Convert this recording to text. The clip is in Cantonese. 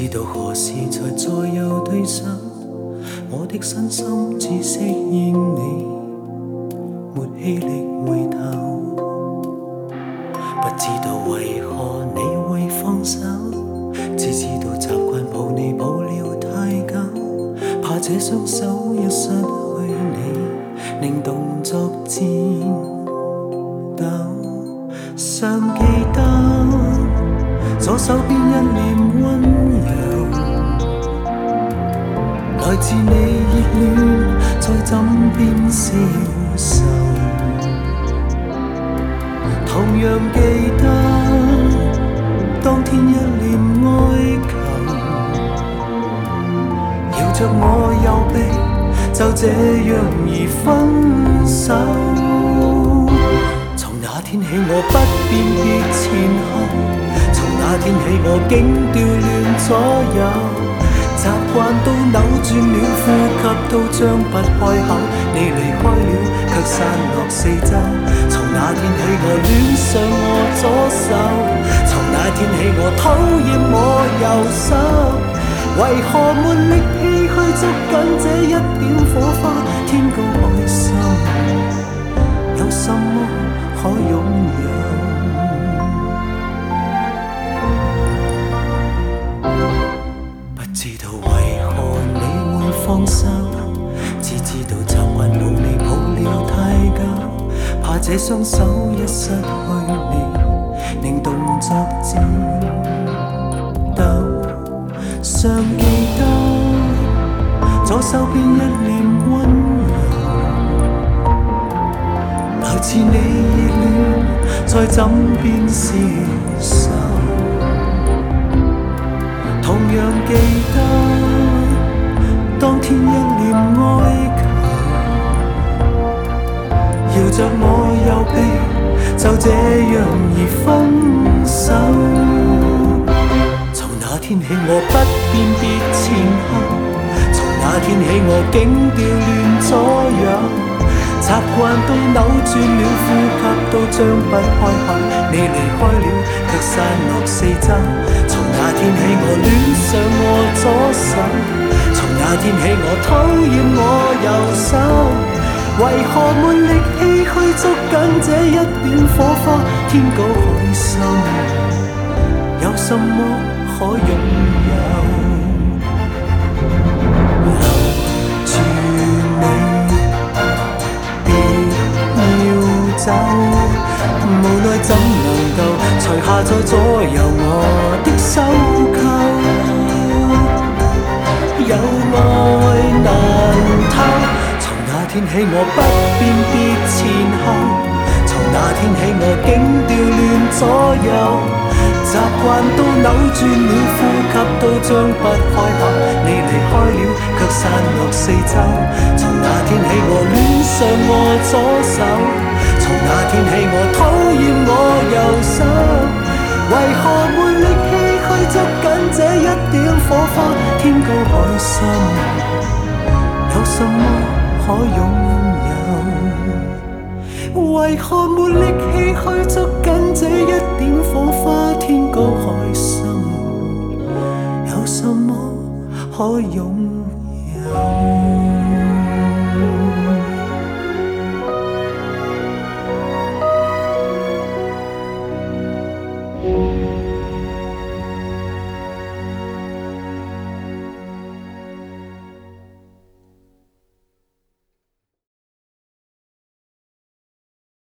道何時才再有對手，我的身心只適應你，沒氣力回頭。不知道為何你會放手，只知道習慣抱你抱了太久，怕這雙手一失去你，令動作顫抖。尚記得左手邊一臉溫柔，來自你熱戀在枕邊消受。同樣記得當天一臉哀求，搖着我右臂，就這樣而分手。從那天起我不辨別前後，從那天起我竟調亂左右，習慣都扭轉了，呼吸都張不開口。你離開了，卻散落四周。從那天起我戀上我左手，從那天起我討厭我右手。為何沒力氣去捉緊這一點火花？天高海深，有什麼可擁有？不知道為何你會放手，只知道習慣抱你抱了太久，怕這雙手一失去你，令動作顫抖。尚記得左手邊一臉溫柔，來自你熱戀在枕邊消受。同樣記得當天一臉哀求，搖着我右臂，就這樣而分手。從那天起我不辨別前後，從那天起我竟調亂左右，習慣都扭轉了，呼吸都張不開口。你離開了，卻散落四周。從那天起我戀上我左手，從那天起我討厭我右手。為何沒力氣去捉緊這一點火花？天高海深，有什麼可擁有？留住你，別要走，無奈怎能夠除下再左右我的手扣？有愛難偷，從那天起我不辨別前後，從那天起我竟調亂左右。習慣都扭轉了，呼吸都張不開口。你離開了，卻散落四周。從那天起我戀上我左手，從那天起我討厭我右手。為何沒力氣去捉緊這一點火花？天高海深，有什麼可擁有？為何沒力氣去捉緊這一點火花？天高海深，有什麼可擁有？